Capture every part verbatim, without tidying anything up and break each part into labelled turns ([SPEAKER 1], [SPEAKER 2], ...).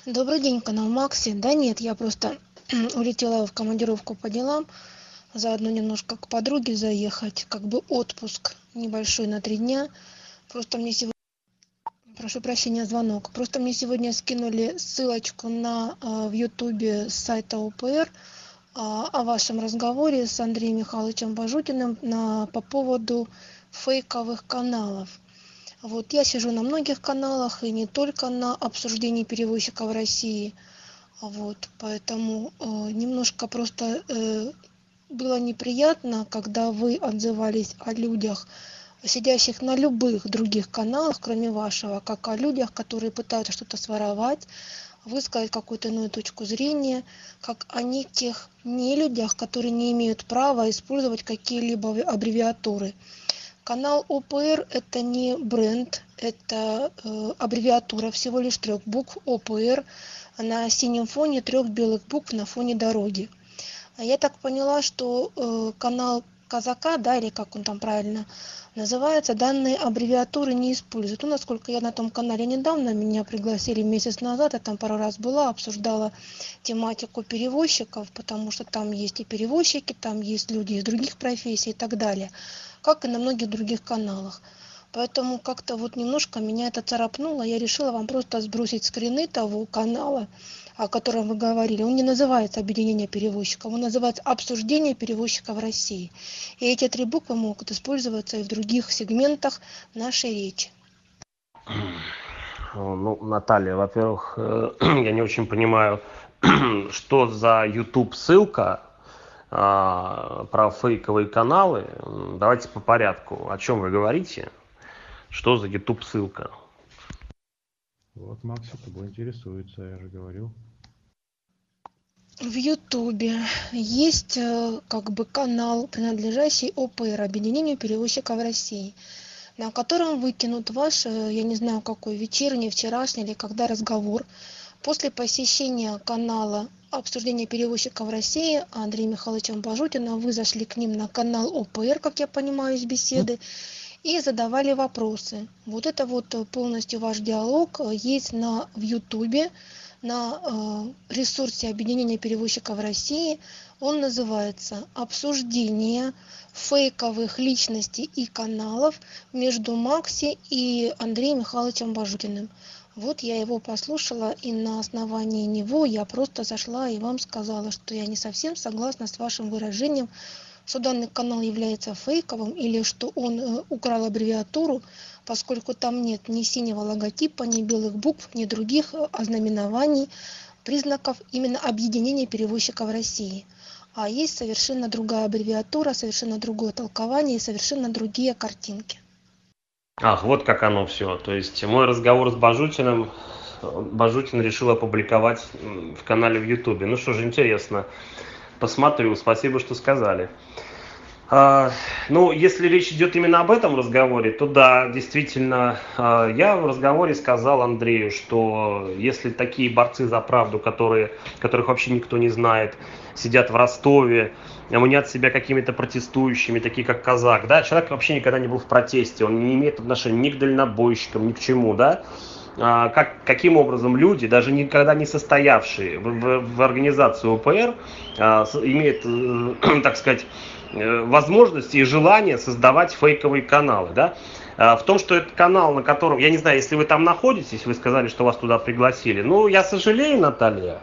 [SPEAKER 1] Добрый день, канал Макси. Да нет, я просто улетела в командировку по делам, заодно немножко к подруге заехать, как бы отпуск небольшой на три дня. Просто мне сегодня, прошу прощения, звонок. Просто мне сегодня скинули ссылочку на а, в Ютубе с сайта О П Р а, о вашем разговоре с Андреем Михайловичем Бажутиным на, по поводу фейковых каналов. Вот я сижу на многих каналах и не только на обсуждении перевозчиков России. Вот, поэтому э, немножко просто э, было неприятно, когда вы отзывались о людях, сидящих на любых других каналах, кроме вашего, как о людях, которые пытаются что-то своровать, высказать какую-то иную точку зрения, как о неких нелюдях, которые не имеют права использовать какие-либо аббревиатуры. Канал О П Р это не бренд, это э, аббревиатура всего лишь трех букв О П Р на синем фоне трех белых букв на фоне дороги. А я так поняла, что э, канал Казака, да, или как он там правильно называется, данные аббревиатуры не используют. Ну, насколько я на том канале недавно, меня пригласили месяц назад, я там пару раз была, обсуждала тематику перевозчиков, потому что там есть и перевозчики, там есть люди из других профессий и так далее, как и на многих других каналах. Поэтому как-то вот немножко меня это царапнуло. Я решила вам просто сбросить скрины того канала, о котором вы говорили. Он не называется «Объединение перевозчиков», он называется «Обсуждение перевозчиков России». И эти три буквы могут использоваться и в других сегментах нашей речи.
[SPEAKER 2] Ну, Наталья, во-первых, я не очень понимаю, что за YouTube ссылка а, про фейковые каналы. Давайте по порядку. О чем вы говорите? Что за YouTube ссылка?
[SPEAKER 3] Вот Макс тобой интересуется, я же говорил.
[SPEAKER 1] В Ютубе есть как бы канал, принадлежащий О П Р, Объединению перевозчиков России, на котором выкинут ваш, я не знаю какой, вечерний, вчерашний или когда разговор. После посещения канала обсуждения перевозчиков России Андреем Михайловичем Бажутиным вы зашли к ним на канал О П Р, как я понимаю, из беседы, и задавали вопросы. Вот это вот полностью ваш диалог есть на, в Ютубе, на э, ресурсе Объединения перевозчиков России. Он называется «Обсуждение фейковых личностей и каналов между Макси и Андреем Михайловичем Бажутиным». Вот я его послушала, и на основании него я просто зашла и вам сказала, что я не совсем согласна с вашим выражением, что данный канал является фейковым или что он э, украл аббревиатуру, поскольку там нет ни синего логотипа, ни белых букв, ни других ознаменований, признаков именно объединения перевозчиков России. А есть совершенно другая аббревиатура, совершенно другое толкование и совершенно другие картинки.
[SPEAKER 2] Ах, вот как оно все. То есть мой разговор с Бажутиным, Бажутин решил опубликовать в канале в Ютубе. Ну что же, интересно. Посмотрю, спасибо, что сказали. А, ну, если речь идет именно об этом разговоре, то да, действительно, а, я в разговоре сказал Андрею, что если такие борцы за правду, которые, которых вообще никто не знает, сидят в Ростове, мнят себя какими-то протестующими, такие как Казак, да, человек вообще никогда не был в протесте, он не имеет отношения ни к дальнобойщикам, ни к чему, да, а, как, каким образом люди, даже никогда не состоявшие в, в, в организации О П Р, а, имеют, так сказать, возможности и желание создавать фейковые каналы, да, в том, что это канал, на котором, я не знаю, если вы там находитесь, вы сказали, что вас туда пригласили, ну, я сожалею, Наталья,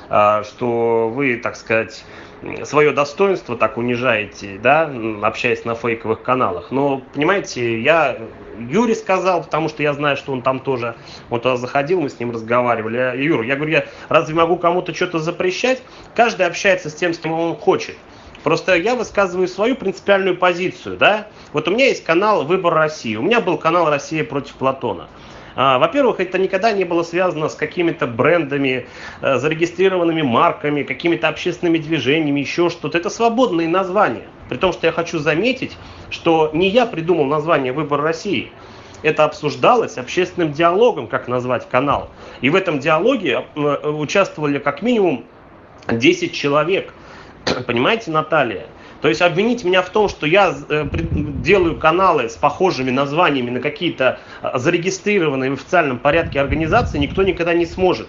[SPEAKER 2] что вы, так сказать, свое достоинство так унижаете, да, общаясь на фейковых каналах, но, понимаете, я Юре сказал, потому что я знаю, что он там тоже, он туда заходил, мы с ним разговаривали, я, Юра, я говорю, я разве могу кому-то что-то запрещать? Каждый общается с тем, с кем он хочет. Просто я высказываю свою принципиальную позицию, да. Вот у меня есть канал «Выбор России», у меня был канал «Россия против Платона». А, во-первых, это никогда не было связано с какими-то брендами, э, зарегистрированными марками, какими-то общественными движениями, еще что-то. Это свободные названия. При том, что я хочу заметить, что не я придумал название «Выбор России». Это обсуждалось общественным диалогом, как назвать канал. И в этом диалоге э, участвовали как минимум десять человек. Понимаете, Наталья? То есть обвинить меня в том, что я э, делаю каналы с похожими названиями на какие-то зарегистрированные в официальном порядке организации, никто никогда не сможет.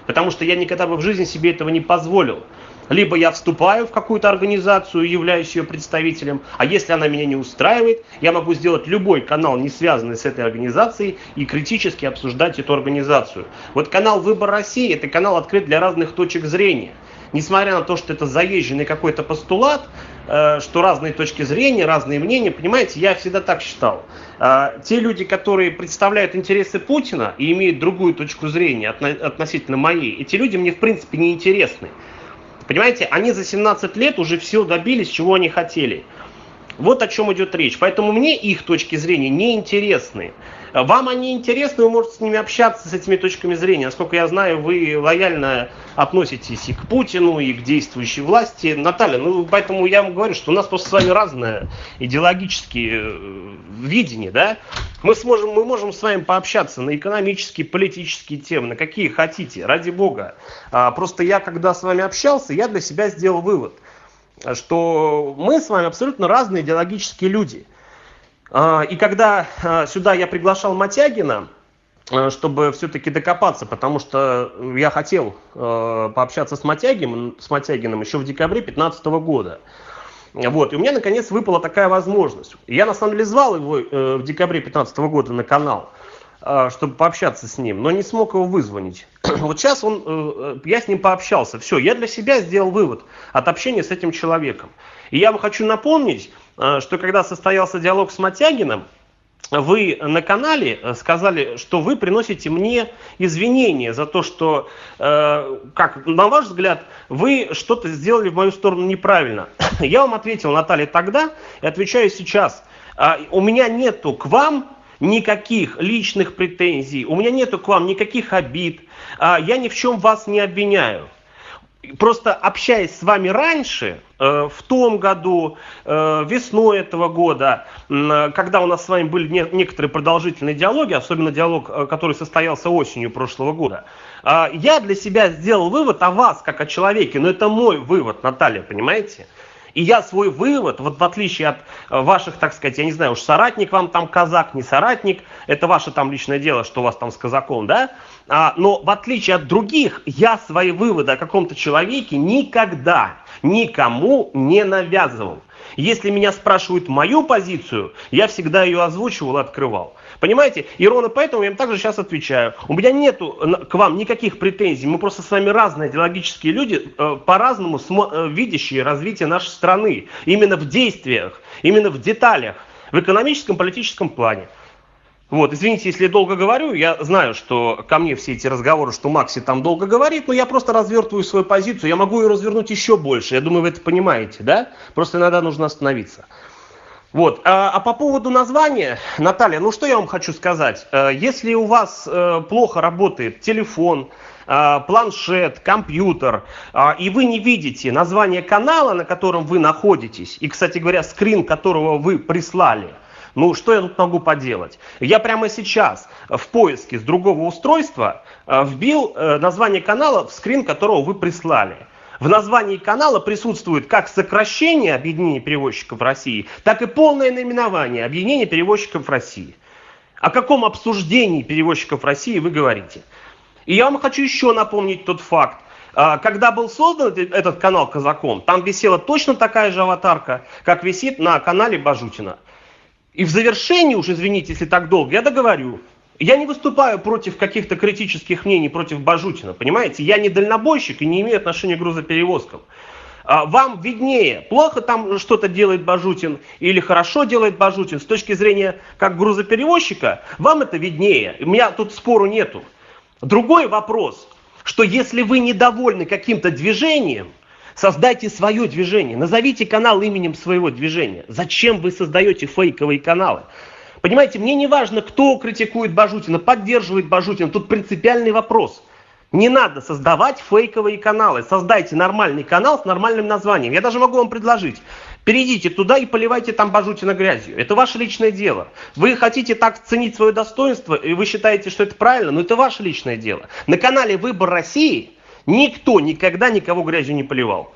[SPEAKER 2] потому что я никогда бы в жизни себе этого не позволил. Либо я вступаю в какую-то организацию, являюсь ее представителем, а если она меня не устраивает, я могу сделать любой канал, не связанный с этой организацией, и критически обсуждать эту организацию. Вот канал «Выбор России» — это канал открыт для разных точек зрения. Несмотря на то, что это заезженный какой-то постулат, что разные точки зрения, разные мнения, понимаете, я всегда так считал. Те люди, которые представляют интересы Путина и имеют другую точку зрения относительно моей, эти люди мне в принципе не интересны. Понимаете, они за семнадцать лет уже все добились, чего они хотели. Вот о чем идет речь. Поэтому мне их точки зрения не интересны. Вам они интересны, вы можете с ними общаться, с этими точками зрения. Насколько я знаю, вы лояльно относитесь и к Путину, и к действующей власти. Наталья, ну поэтому я вам говорю, что у нас просто с вами разное идеологические видения, да? Мы, сможем, мы можем с вами пообщаться на экономические, политические темы, на какие хотите, ради бога. Просто я, когда с вами общался, я для себя сделал вывод, что мы с вами абсолютно разные идеологические люди. И когда сюда я приглашал Мотягина, чтобы все-таки докопаться, потому что я хотел пообщаться с Мотягиным, с Мотягиным еще в декабре две тысячи пятнадцатого года. Вот, и у меня наконец выпала такая возможность. Я на самом деле звал его в декабре две тысячи пятнадцатого года на канал, чтобы пообщаться с ним, но не смог его вызвонить. Вот сейчас он, я с ним пообщался. Все, я для себя сделал вывод от общения с этим человеком. И я вам хочу напомнить, что когда состоялся диалог с Мотягиным, вы на канале сказали, что вы приносите мне извинения за то, что, э, как на ваш взгляд, вы что-то сделали в мою сторону неправильно. Я вам ответил, Наталья, тогда и отвечаю сейчас. У меня нету к вам никаких личных претензий, у меня нету к вам никаких обид, я ни в чем вас не обвиняю. Просто общаясь с вами раньше, э, в том году, э, весной этого года, э, когда у нас с вами были не, некоторые продолжительные диалоги, особенно диалог, э, который состоялся осенью прошлого года, э, я для себя сделал вывод о вас, как о человеке, но это мой вывод, Наталья, понимаете? И я свой вывод, вот в отличие от ваших, так сказать, я не знаю, уж соратник вам там казак, не соратник, это ваше там личное дело, что у вас там с казаком, да? А, но в отличие от других, я свои выводы о каком-то человеке никогда никому не навязывал. Если меня спрашивают мою позицию, я всегда ее озвучивал и открывал. Понимаете? И ровно поэтому я им также сейчас отвечаю. У меня нету к вам никаких претензий. Мы просто с вами разные идеологические люди, э, по-разному смо- э, видящие развитие нашей страны. Именно в действиях, именно в деталях, в экономическом, политическом плане. Вот, извините, если я долго говорю, я знаю, что ко мне все эти разговоры, что Макси там долго говорит, но я просто развертываю свою позицию, я могу ее развернуть еще больше, я думаю, вы это понимаете, да? Просто иногда нужно остановиться. Вот, а, а по поводу названия, Наталья, ну что я вам хочу сказать, если у вас плохо работает телефон, планшет, компьютер, и вы не видите название канала, на котором вы находитесь, и, кстати говоря, скрин которого вы прислали, ну, что я тут могу поделать? Я прямо сейчас в поиске с другого устройства вбил название канала, в скрин которого вы прислали. В названии канала присутствует как сокращение Объединения перевозчиков России, так и полное наименование Объединения перевозчиков России. О каком обсуждении перевозчиков России вы говорите? И я вам хочу еще напомнить тот факт. Когда был создан этот канал казаком, там висела точно такая же аватарка, как висит на канале Бажутина. И в завершении, уж извините, если так долго, я договорю. Я не выступаю против каких-то критических мнений против Бажутина, понимаете? Я не дальнобойщик и не имею отношения к грузоперевозкам. Вам виднее, плохо там что-то делает Бажутин или хорошо делает Бажутин. С точки зрения как грузоперевозчика, вам это виднее. У меня тут спору нету. Другой вопрос, что если вы недовольны каким-то движением, создайте свое движение, назовите канал именем своего движения. Зачем вы создаете фейковые каналы? Понимаете, мне не важно, кто критикует Бажутина, поддерживает Бажутина. Тут принципиальный вопрос. Не надо создавать фейковые каналы. Создайте нормальный канал с нормальным названием. Я даже могу вам предложить. Перейдите туда и поливайте там Бажутина грязью. Это ваше личное дело. Вы хотите так ценить свое достоинство, и вы считаете, что это правильно, но это ваше личное дело. На канале «Выбор России» никто никогда никого грязью не поливал.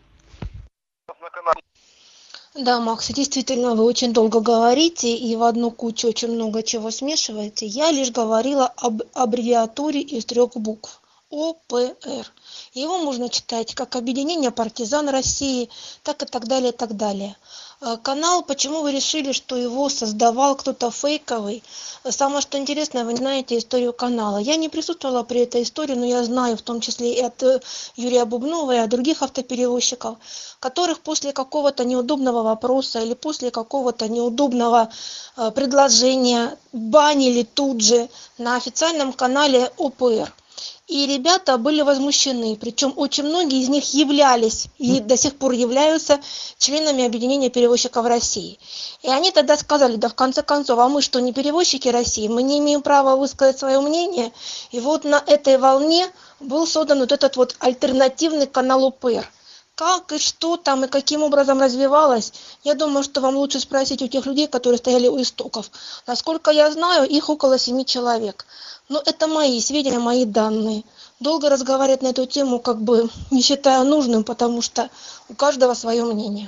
[SPEAKER 1] Да, Макс, действительно, вы очень долго говорите и в одну кучу очень много чего смешиваете. Я лишь говорила об аббревиатуре из трех букв. О П Р. Его можно читать как Объединение партизан России, так и так далее, и так далее. Канал, почему вы решили, что его создавал кто-то фейковый? Самое что интересное, вы не знаете историю канала. Я не присутствовала при этой истории, но я знаю, в том числе и от Юрия Бубнова, и от других автоперевозчиков, которых после какого-то неудобного вопроса или после какого-то неудобного предложения банили тут же на официальном канале О П Р. И ребята были возмущены, причем очень многие из них являлись и до сих пор являются членами Объединения перевозчиков России. И они тогда сказали, да в конце концов, а мы что, не перевозчики России, мы не имеем права высказать свое мнение. И вот на этой волне был создан вот этот вот альтернативный канал О П Р. Как и что там и каким образом развивалось, я думаю, что вам лучше спросить у тех людей, которые стояли у истоков. Насколько я знаю, их около семи человек. Но это мои сведения, мои данные. Долго разговаривать на эту тему как бы не считаю нужным, потому что у каждого свое мнение.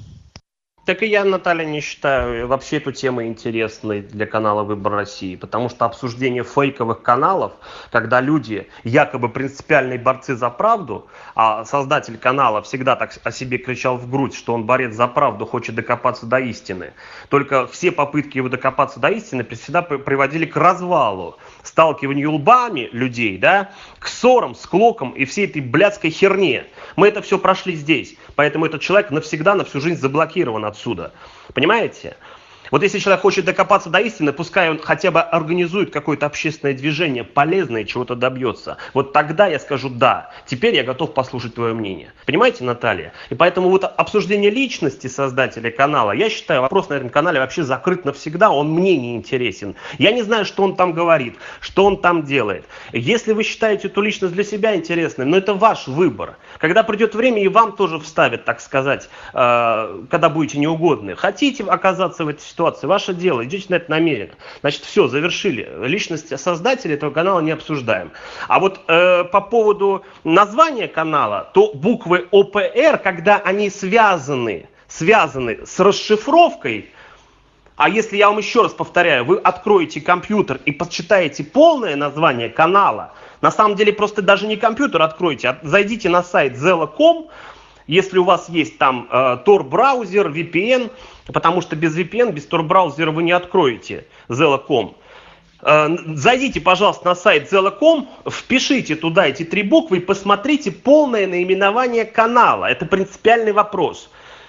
[SPEAKER 2] Так и я, Наталья, не считаю вообще эту тему интересной для канала «Выбор России», потому что обсуждение фейковых каналов, когда люди якобы принципиальные борцы за правду, а создатель канала всегда так о себе кричал в грудь, что он борец за правду, хочет докопаться до истины. Только все попытки его докопаться до истины всегда приводили к развалу, сталкиванию лбами людей, да, к ссорам, склокам и всей этой блядской херне. Мы это все прошли здесь, поэтому этот человек навсегда, на всю жизнь заблокирован отсюда. Понимаете? Вот если человек хочет докопаться до истины, пускай он хотя бы организует какое-то общественное движение, полезное, чего-то добьется. Вот тогда я скажу да. Теперь я готов послушать твое мнение. Понимаете, Наталья? И поэтому вот обсуждение личности создателя канала, я считаю, вопрос на этом канале вообще закрыт навсегда, он мне не интересен. Я не знаю, что он там говорит, что он там делает. Если вы считаете эту личность для себя интересной, но это ваш выбор. Когда придет время, и вам тоже вставят, так сказать, э, когда будете неугодны. Хотите оказаться в этой ситуации? Ситуация, ваше дело, идите на это намеренно. Значит, все, завершили. Личность создателя этого канала не обсуждаем. А вот э, по поводу названия канала, то буквы О П Р, когда они связаны, связаны с расшифровкой, а если я вам еще раз повторяю, вы откроете компьютер и почитаете полное название канала, на самом деле просто даже не компьютер откройте, а зайдите на сайт зела точка ком, если у вас есть там э, Tor-браузер, ви пи эн, потому что без ви пи эн, без Tor-браузера вы не откроете зела точка ком. Э, зайдите, пожалуйста, на сайт зела точка ком, впишите туда эти три буквы и посмотрите полное наименование канала. Это принципиальный вопрос.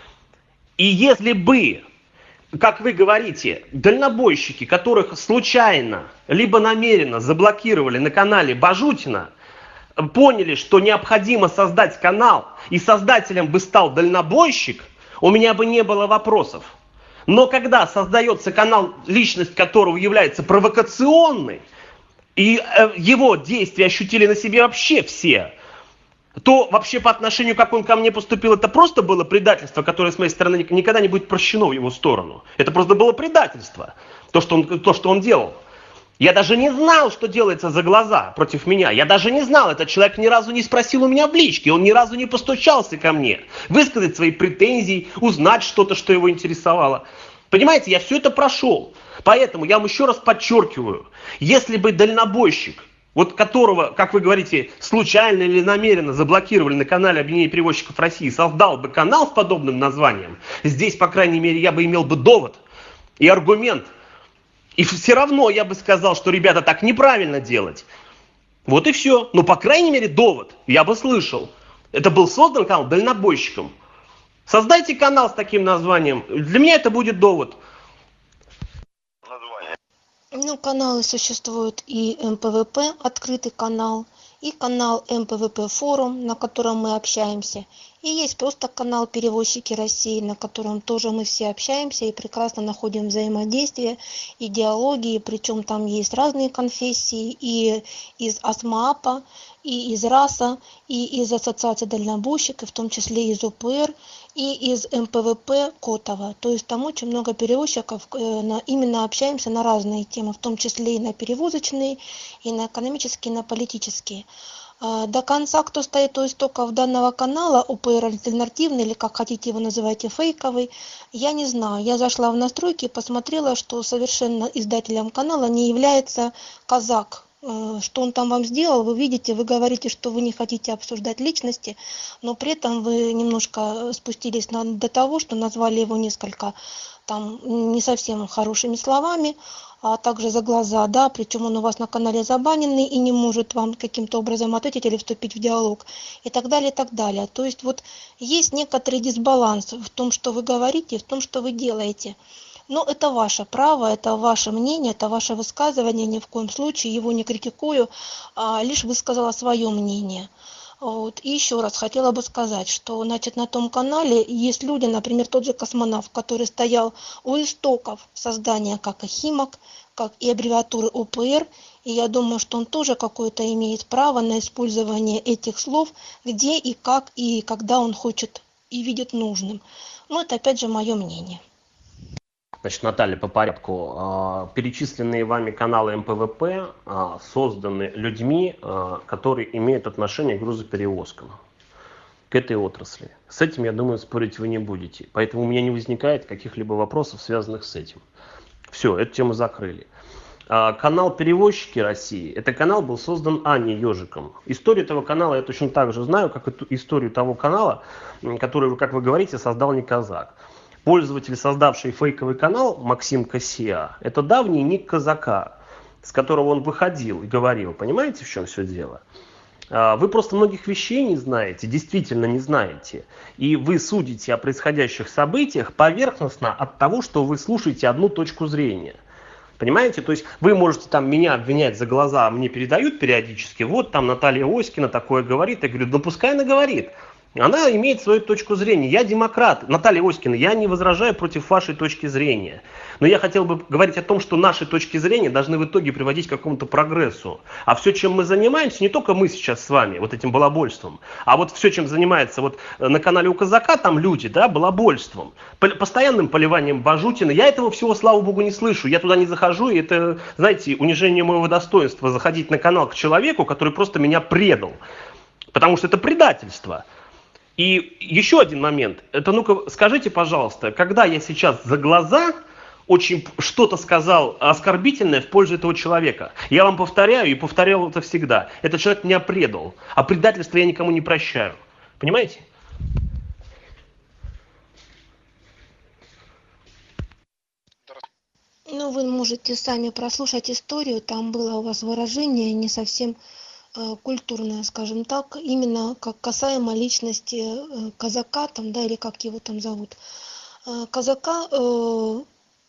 [SPEAKER 2] И если бы, как вы говорите, дальнобойщики, которых случайно, либо намеренно заблокировали на канале Бажутина, поняли, что необходимо создать канал, и создателем бы стал дальнобойщик, у меня бы не было вопросов. Но когда создается канал, личность которого является провокационной, и э, его действия ощутили на себе вообще все, то вообще по отношению, как он ко мне поступил, это просто было предательство, которое с моей стороны никогда не будет прощено в его сторону. Это просто было предательство, то, что он, то, что он делал. Я даже не знал, что делается за глаза против меня. Я даже не знал, этот человек ни разу не спросил у меня в личке, он ни разу не постучался ко мне, высказать свои претензии, узнать что-то, что его интересовало. Понимаете, я все это прошел. Поэтому я вам еще раз подчеркиваю, если бы дальнобойщик, вот которого, как вы говорите, случайно или намеренно заблокировали на канале Объединения перевозчиков России, создал бы канал с подобным названием, здесь, по крайней мере, я бы имел бы довод и аргумент. И все равно я бы сказал, что, ребята, так неправильно делать. Вот и все. Ну, по крайней мере, довод я бы слышал. Это был создан канал дальнобойщиком. Создайте канал с таким названием. Для меня это будет довод.
[SPEAKER 1] Ну, каналы существуют и эм пэ вэ пэ, открытый канал, и канал эм пэ вэ пэ форум, на котором мы общаемся. И есть просто канал «Перевозчики России», на котором тоже мы все общаемся и прекрасно находим взаимодействие, идеологии, причем там есть разные конфессии, и из АСМААПа, и из РАСа, и из Ассоциации дальнобойщиков, в том числе из О П Р, и из эм пэ вэ пэ Котова. То есть там очень много перевозчиков, именно общаемся на разные темы, в том числе и на перевозочные, и на экономические, и на политические. До конца, кто стоит у истоков данного канала, О П Р альтернативный, или как хотите его называйте, фейковый, я не знаю. Я зашла в настройки и посмотрела, что совершенно издателем канала не является казак. э, что он там вам сделал, вы видите, вы говорите, что вы не хотите обсуждать личности, но при этом вы немножко спустились на, до того, что назвали его несколько там не совсем хорошими словами, а также за глаза, да, причем он у вас на канале забаненный и не может вам каким-то образом ответить или вступить в диалог и так далее, и так далее. То есть вот есть некоторый дисбаланс в том, что вы говорите, в том, что вы делаете. Но это ваше право, это ваше мнение, это ваше высказывание, ни в коем случае его не критикую, а лишь высказала свое мнение. Вот. И еще раз хотела бы сказать, что значит, на том канале есть люди, например, тот же космонавт, который стоял у истоков создания как и Химок, как и аббревиатуры О П Р, и я думаю, что он тоже какое-то имеет право на использование этих слов, где и как, и когда он хочет и видит нужным. Но это опять же мое мнение.
[SPEAKER 2] Значит, Наталья, по порядку. Перечисленные вами каналы М П В П созданы людьми, которые имеют отношение к грузоперевозкам, к этой отрасли. С этим, я думаю, спорить вы не будете. Поэтому у меня не возникает каких-либо вопросов, связанных с этим. Все, эту тему закрыли. Канал «Перевозчики России» – это канал был создан Аней Ежиком. Историю этого канала я точно так же знаю, как и историю того канала, который, как вы говорите, создал не казак. Пользователь, создавший фейковый канал, Максим Кассия, это давний ник казака, с которого он выходил и говорил. Понимаете, в чем все дело? Вы просто многих вещей не знаете, действительно не знаете. И вы судите о происходящих событиях поверхностно от того, что вы слушаете одну точку зрения. Понимаете? То есть вы можете там меня обвинять за глаза, мне передают периодически, вот там Наталья Оськина такое говорит. Я говорю, да пускай она говорит. Она имеет свою точку зрения. Я демократ. Наталья Оськина, я не возражаю против вашей точки зрения. Но я хотел бы говорить о том, что наши точки зрения должны в итоге приводить к какому-то прогрессу. А все, чем мы занимаемся, не только мы сейчас с вами, вот этим балабольством, а вот все, чем занимается вот на канале у казака, там люди, да, балабольством, постоянным поливанием Бажутина. Я этого всего, слава богу, не слышу. Я туда не захожу, и это, знаете, унижение моего достоинства заходить на канал к человеку, который просто меня предал. Потому что это предательство. И еще один момент. Это, ну-ка, скажите, пожалуйста, когда я сейчас за глаза очень что-то сказал оскорбительное в пользу этого человека? Я вам повторяю и повторял это всегда. Этот человек меня предал. А предательство я никому не прощаю. Понимаете?
[SPEAKER 1] Ну, вы можете сами прослушать историю. Там было у вас выражение не совсем культурная, скажем так, именно как касаемо личности казака, там, да, или как его там зовут. Казака, э,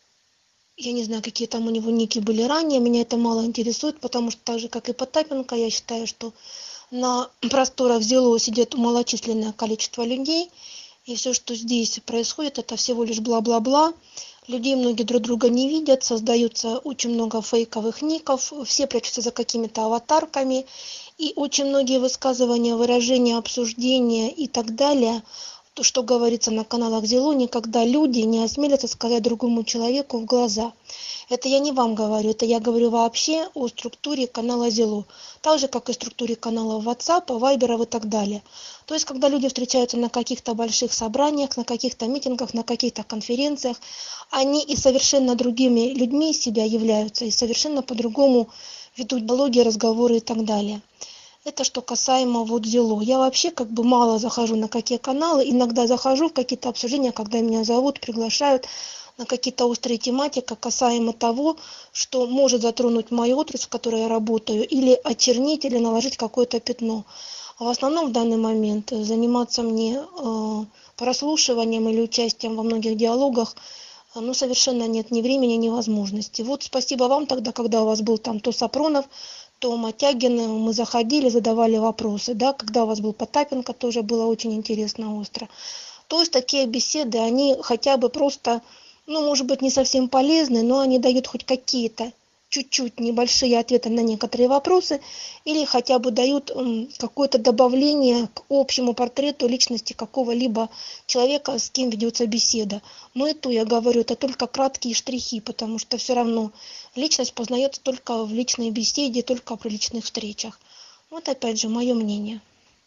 [SPEAKER 1] я не знаю, какие там у него ники были ранее, меня это мало интересует, потому что так же, как и Потапенко, я считаю, что на просторах ЗИЛО сидит малочисленное количество людей, и все, что здесь происходит, это всего лишь бла-бла-бла. Людей многие друг друга не видят, создаются очень много фейковых ников, все прячутся за какими-то аватарками, и очень многие высказывания, выражения, обсуждения и так далее, то, что говорится на каналах ЗИЛО, никогда люди не осмелятся сказать другому человеку в глаза. Это я не вам говорю, это я говорю вообще о структуре канала ЗИЛО, так же, как и структуре каналов WhatsApp, Viber и так далее. То есть, когда люди встречаются на каких-то больших собраниях, на каких-то митингах, на каких-то конференциях, они и совершенно другими людьми себя являются, и совершенно по-другому ведут диалоги, разговоры и так далее. Это что касаемо вот ЗИЛО. Я вообще как бы мало захожу на какие каналы, иногда захожу в какие-то обсуждения, когда меня зовут, приглашают на какие-то острые тематики касаемо того, что может затронуть мою отрасль, в которой я работаю, или очернить, или наложить какое-то пятно. А в основном в данный момент заниматься мне э, прослушиванием или участием во многих диалогах, э, ну, совершенно нет ни времени, ни возможности. Вот спасибо вам тогда, когда у вас был там то Сапронов, то Матягин, мы заходили, задавали вопросы, да, когда у вас был Потапенко, тоже было очень интересно, остро. То есть такие беседы, они хотя бы просто, ну, может быть, не совсем полезны, но они дают хоть какие-то чуть-чуть небольшие ответы на некоторые вопросы или хотя бы дают какое-то добавление к общему портрету личности какого-либо человека, с кем ведется беседа. Но это, я говорю, это только краткие штрихи, потому что все равно личность познается только в личной беседе, только при личных встречах. Вот опять же мое мнение.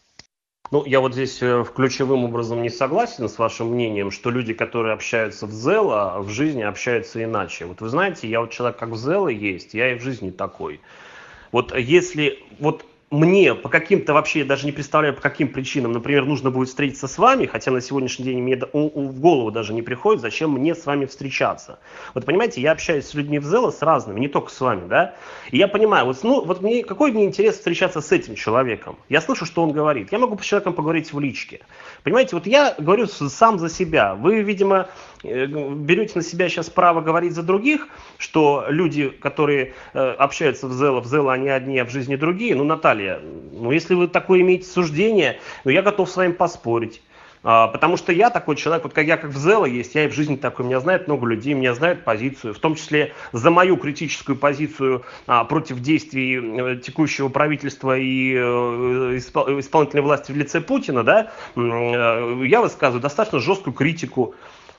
[SPEAKER 2] Ну, я вот здесь ключевым образом не согласен с вашим мнением, что люди, которые общаются в ЗЭЛО, в жизни общаются иначе. Вот вы знаете, я вот человек как в ЗЭЛО есть, я и в жизни такой. Вот если вот мне по каким-то вообще, я даже не представляю, по каким причинам, например, нужно будет встретиться с вами, хотя на сегодняшний день мне в голову даже не приходит, зачем мне с вами встречаться. Вот понимаете, я общаюсь с людьми в Зело, с разными, не только с вами, да, и я понимаю, вот, ну, вот мне, какой мне интерес встречаться с этим человеком? Я слышу, что он говорит, я могу с человеком поговорить в личке. Понимаете, вот я говорю сам за себя, вы, видимо, берете на себя сейчас право говорить за других, что люди, которые общаются в Зело, в Зело они одни, а в жизни другие. Ну, Наталья, ну, если вы такое имеете суждение, ну, я готов с вами поспорить. А, потому что я такой человек, вот как я как в Зело есть, я и в жизни такой, меня знает много людей, меня знают позицию, в том числе за мою критическую позицию а, против действий э, текущего правительства и э, испол, исполнительной власти в лице Путина, да, э, я высказываю достаточно жесткую критику.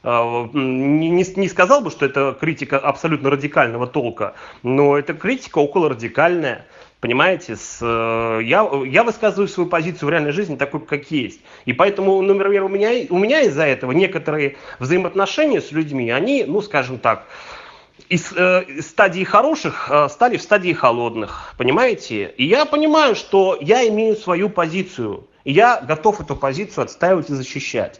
[SPEAKER 2] Не, не, не сказал бы, что это критика абсолютно радикального толка, но это критика около радикальная. Понимаете, с, я, я высказываю свою позицию в реальной жизни такой, как есть. И поэтому, например, у меня, у меня из-за этого некоторые взаимоотношения с людьми, они, ну, скажем так, из э, стадии хороших э, стали в стадии холодных. Понимаете? И я понимаю, что я имею свою позицию. И я готов эту позицию отстаивать и защищать.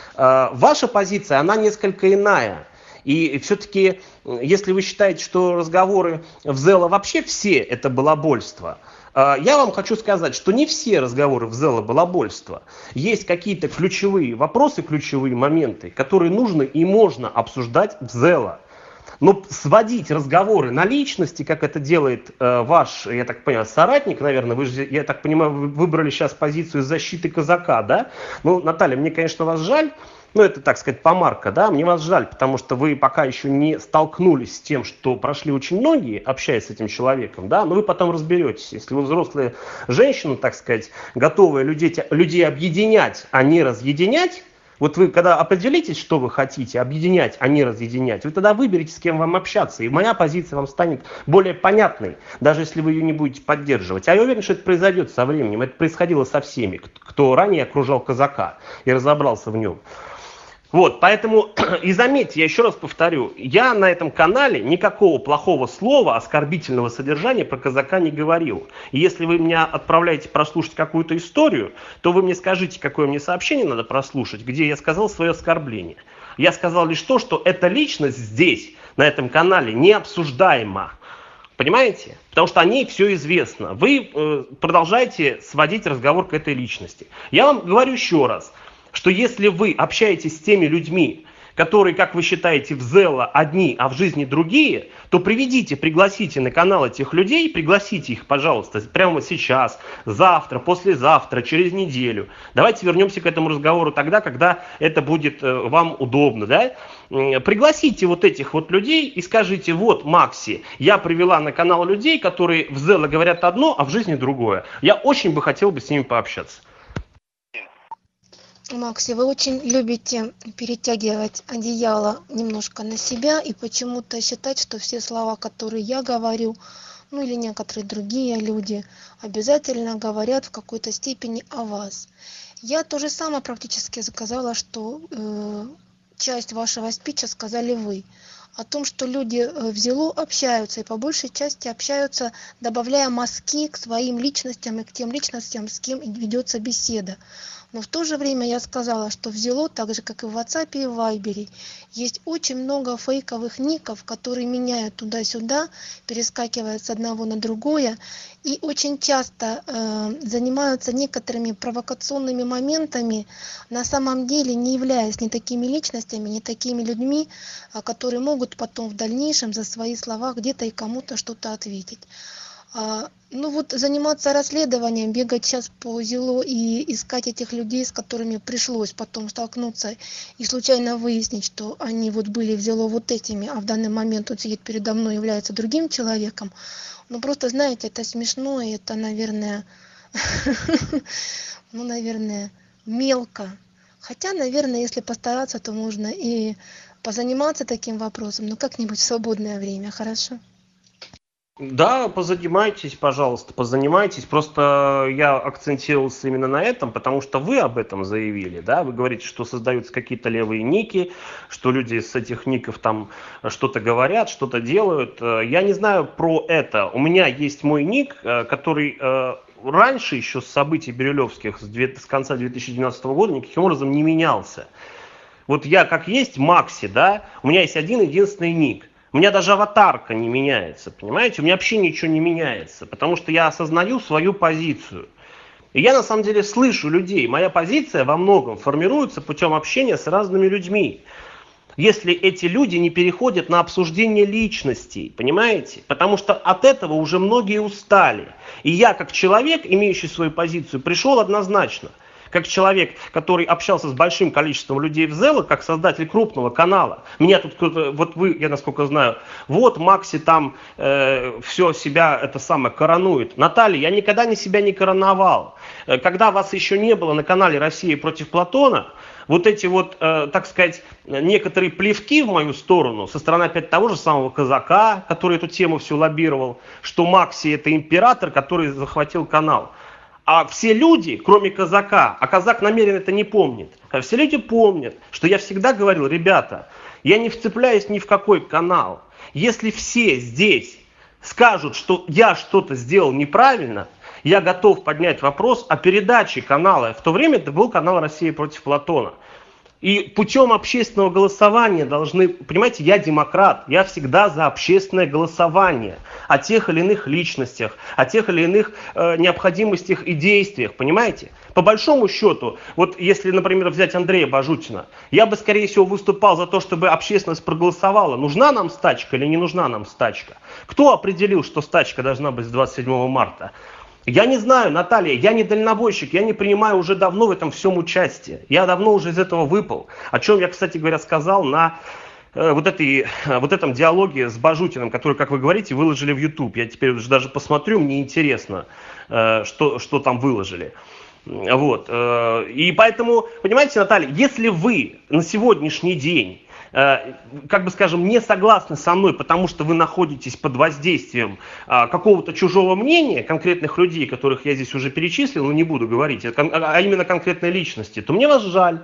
[SPEAKER 2] Ваша позиция, она несколько иная. И все-таки, если вы считаете, что разговоры в Зело вообще все это балабольство, я вам хочу сказать, что не все разговоры в Зело балабольство. Есть какие-то ключевые вопросы, ключевые моменты, которые нужно и можно обсуждать в Зело. Но сводить разговоры на личности, как это делает э, ваш, я так понимаю, соратник, наверное, вы же, я так понимаю, вы выбрали сейчас позицию защиты казака, да? Ну, Наталья, мне, конечно, вас жаль, ну, это, так сказать, помарка, да, мне вас жаль, потому что вы пока еще не столкнулись с тем, что прошли очень многие, общаясь с этим человеком, да, но вы потом разберетесь. Если вы взрослая женщина, так сказать, готовая людей, людей объединять, а не разъединять, вот вы, когда определитесь, что вы хотите, объединять, а не разъединять, вы тогда выберете, с кем вам общаться. И моя позиция вам станет более понятной, даже если вы ее не будете поддерживать. А я уверен, что это произойдет со временем. Это происходило со всеми, кто ранее окружал казака и разобрался в нем. Вот, поэтому, и заметьте, я еще раз повторю, я на этом канале никакого плохого слова, оскорбительного содержания про казака не говорил. И если вы меня отправляете прослушать какую-то историю, то вы мне скажите, какое мне сообщение надо прослушать, где я сказал свое оскорбление. Я сказал лишь то, что эта личность здесь, на этом канале, необсуждаема. Понимаете? Потому что о ней все известно. Вы э, продолжаете сводить разговор к этой личности. Я вам говорю еще раз, что если вы общаетесь с теми людьми, которые, как вы считаете, в Зело одни, а в жизни другие, то приведите, пригласите на канал этих людей, пригласите их, пожалуйста, прямо сейчас, завтра, послезавтра, через неделю. Давайте вернемся к этому разговору тогда, когда это будет вам удобно, да? Пригласите вот этих вот людей и скажите: вот, Макси, я привела на канал людей, которые в Зело говорят одно, а в жизни другое. Я очень бы хотел бы с ними пообщаться.
[SPEAKER 1] Макси, вы очень любите перетягивать одеяло немножко на себя и почему-то считать, что все слова, которые я говорю, ну или некоторые другие люди, обязательно говорят в какой-то степени о вас. Я то же самое практически сказала, что э, часть вашего спича сказали вы. О том, что люди в Зело общаются и по большей части общаются, добавляя мазки к своим личностям и к тем личностям, с кем ведется беседа. Но в то же время я сказала, что в Зело, так же как и в WhatsApp и в Viber, есть очень много фейковых ников, которые меняют туда-сюда, перескакивают с одного на другое и очень часто э, занимаются некоторыми провокационными моментами, на самом деле не являясь ни такими личностями, ни такими людьми, которые могут потом в дальнейшем за свои слова где-то и кому-то что-то ответить. А, ну вот заниматься расследованием, бегать сейчас по Зело и искать этих людей, с которыми пришлось потом столкнуться и случайно выяснить, что они вот были в Зело вот этими, а в данный момент он сидит передо мной, является другим человеком. Ну просто, знаете, это смешно, и это, наверное, ну, наверное, мелко. Хотя, наверное, если постараться, то можно и позаниматься таким вопросом, но как-нибудь в свободное время, хорошо?
[SPEAKER 2] Да, позанимайтесь, пожалуйста, позанимайтесь. Просто я акцентировался именно на этом, потому что вы об этом заявили, да, вы говорите, что создаются какие-то левые ники, что люди с этих ников там что-то говорят, что-то делают. Я не знаю про это. У меня есть мой ник, который раньше еще с событий бирюлевских, с конца две тысячи двенадцатого года никаким образом не менялся. Вот я как есть Макси, да, у меня есть один единственный ник. У меня даже аватарка не меняется, понимаете? У меня вообще ничего не меняется, потому что я осознаю свою позицию. И я на самом деле слышу людей. Моя позиция во многом формируется путем общения с разными людьми. Если эти люди не переходят на обсуждение личностей, понимаете? Потому что от этого уже многие устали. И я, как человек, имеющий свою позицию, пришел однозначно. Как человек, который общался с большим количеством людей в Зело, как создатель крупного канала. Меня тут кто-то, вот вы, я насколько знаю, вот Макси там э, все себя это самое коронует. Наталья, я никогда не себя не короновал. Когда вас еще не было на канале «Россия против Платона», вот эти вот, э, так сказать, некоторые плевки в мою сторону, со стороны опять того же самого Казака, который эту тему все лоббировал, что Макси это император, который захватил канал. А все люди, кроме Казака, а Казак намеренно это не помнит, а все люди помнят, что я всегда говорил, ребята, я не вцепляюсь ни в какой канал. Если все здесь скажут, что я что-то сделал неправильно, я готов поднять вопрос о передаче канала. В то время это был канал «Россия против Платона». И путем общественного голосования должны, понимаете, я демократ, я всегда за общественное голосование о тех или иных личностях, о тех или иных э, необходимостях и действиях, понимаете? По большому счету, вот если, например, взять Андрея Бажутина, я бы, скорее всего, выступал за то, чтобы общественность проголосовала, нужна нам стачка или не нужна нам стачка. Кто определил, что стачка должна быть с двадцать седьмого марта? Я не знаю, Наталья, я не дальнобойщик, я не принимаю уже давно в этом всем участие. Я давно уже из этого выпал. О чем я, кстати говоря, сказал на э, вот, этой, э, вот этом диалоге с Бажутиным, который, как вы говорите, выложили в YouTube. Я теперь уже даже посмотрю, мне интересно, э, что, что там выложили. Вот. Э, и поэтому, понимаете, Наталья, если вы на сегодняшний день, как бы скажем, не согласны со мной, потому что вы находитесь под воздействием а, какого-то чужого мнения, конкретных людей, которых я здесь уже перечислил, но не буду говорить, а именно конкретной личности, то мне вас жаль.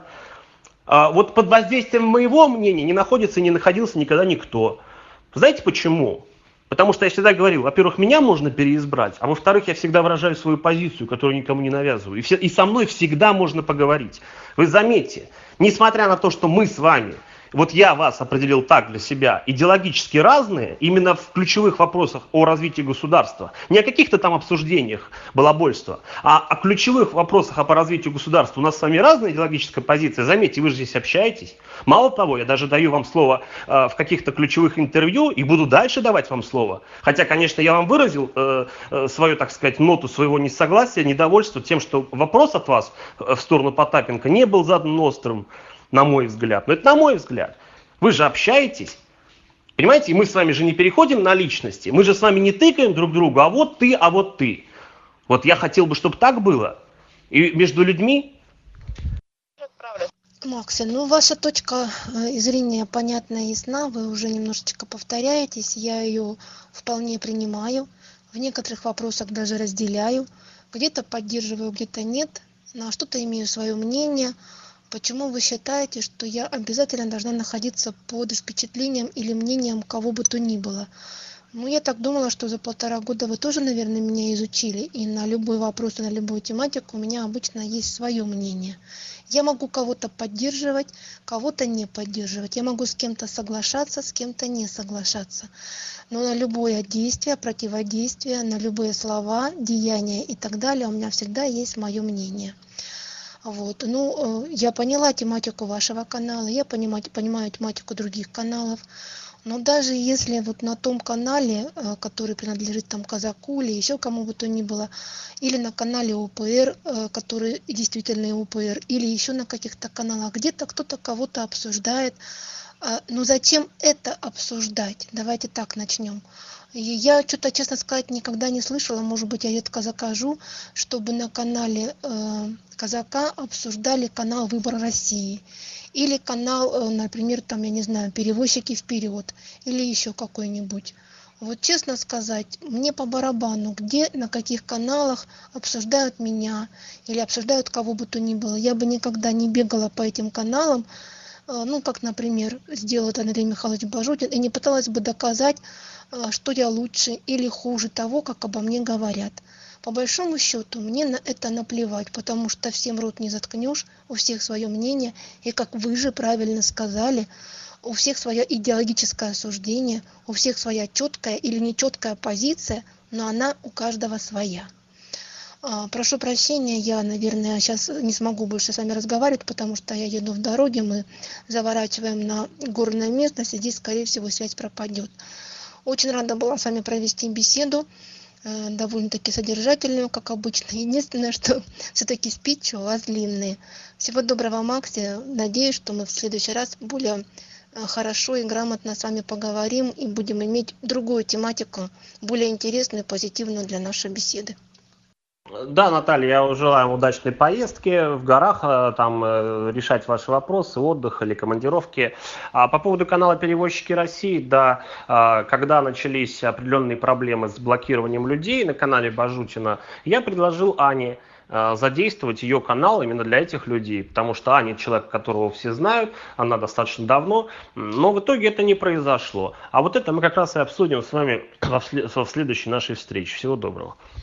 [SPEAKER 2] А, вот под воздействием моего мнения не находится и не находился никогда никто. Знаете почему? Потому что я всегда говорил, во-первых, меня можно переизбрать, а во-вторых, я всегда выражаю свою позицию, которую никому не навязываю. И, все, и со мной всегда можно поговорить. Вы заметьте, несмотря на то, что мы с вами, вот я вас определил так для себя, идеологически разные, именно в ключевых вопросах о развитии государства, не о каких-то там обсуждениях балабольства, а о ключевых вопросах по развитию государства. У нас с вами разная идеологическая позиция, заметьте, вы же здесь общаетесь. Мало того, я даже даю вам слово э, в каких-то ключевых интервью и буду дальше давать вам слово. Хотя, конечно, я вам выразил э, э, свою, так сказать, ноту своего несогласия, недовольства тем, что вопрос от вас в сторону Потапенко не был задан острым, на мой взгляд. Но это на мой взгляд. Вы же общаетесь. Понимаете, и мы с вами же не переходим на личности. Мы же с вами не тыкаем друг другу, а вот ты, а вот ты. Вот я хотел бы, чтобы так было. И между людьми.
[SPEAKER 1] Макси, ну ваша точка зрения понятна и ясна. Вы уже немножечко повторяетесь. Я ее вполне принимаю. В некоторых вопросах даже разделяю. Где-то поддерживаю, где-то нет. На что-то имею свое мнение. Почему вы считаете, что я обязательно должна находиться под впечатлением или мнением кого бы то ни было? Ну, я так думала, что за полтора года вы тоже, наверное, меня изучили. И на любой вопрос, и на любую тематику у меня обычно есть свое мнение. Я могу кого-то поддерживать, кого-то не поддерживать. Я могу с кем-то соглашаться, с кем-то не соглашаться. Но на любое действие, противодействие, на любые слова, деяния и так далее у меня всегда есть мое мнение. Вот. Ну, я поняла тематику вашего канала, я понимаю, понимаю тематику других каналов, но даже если вот на том канале, который принадлежит там Казаку или еще кому бы то ни было, или на канале ОПР, который действительно ОПР, или еще на каких-то каналах, где-то кто-то кого-то обсуждает, ну зачем это обсуждать? Давайте так начнем. Я что-то, честно сказать, никогда не слышала, может быть, я редко закажу, чтобы на канале э, Казака обсуждали канал «Выбор России». Или канал, э, например, там, я не знаю, «Перевозчики вперед». Или еще какой-нибудь. Вот честно сказать, мне по барабану, где, на каких каналах обсуждают меня или обсуждают кого бы то ни было. Я бы никогда не бегала по этим каналам, э, ну, как, например, сделал это Андрей Михайлович Бажутин, и не пыталась бы доказать, э, что я лучше или хуже того, как обо мне говорят. По большому счету, мне на это наплевать, потому что всем рот не заткнешь, у всех свое мнение, и как вы же правильно сказали, у всех свое идеологическое суждение, у всех своя четкая или нечеткая позиция, но она у каждого своя. А, прошу прощения, я, наверное, сейчас не смогу больше с вами разговаривать, потому что я еду в дороге, мы заворачиваем на горную местность, и здесь, скорее всего, связь пропадет. Очень рада была с вами провести беседу, э, довольно-таки содержательную, как обычно. Единственное, что все-таки спичи у вас длинные. Всего доброго, Макси. Надеюсь, что мы в следующий раз более хорошо и грамотно с вами поговорим и будем иметь другую тематику, более интересную и позитивную для нашей беседы.
[SPEAKER 2] Да, Наталья, я желаю вам удачной поездки в горах, там решать ваши вопросы, отдых или командировки. А по поводу канала «Перевозчики России», да, когда начались определенные проблемы с блокированием людей на канале Бажутина, я предложил Ане задействовать ее канал именно для этих людей, потому что Аня человек, которого все знают, она достаточно давно, но в итоге это не произошло. А вот это мы как раз и обсудим с вами во следующей нашей встрече. Всего доброго.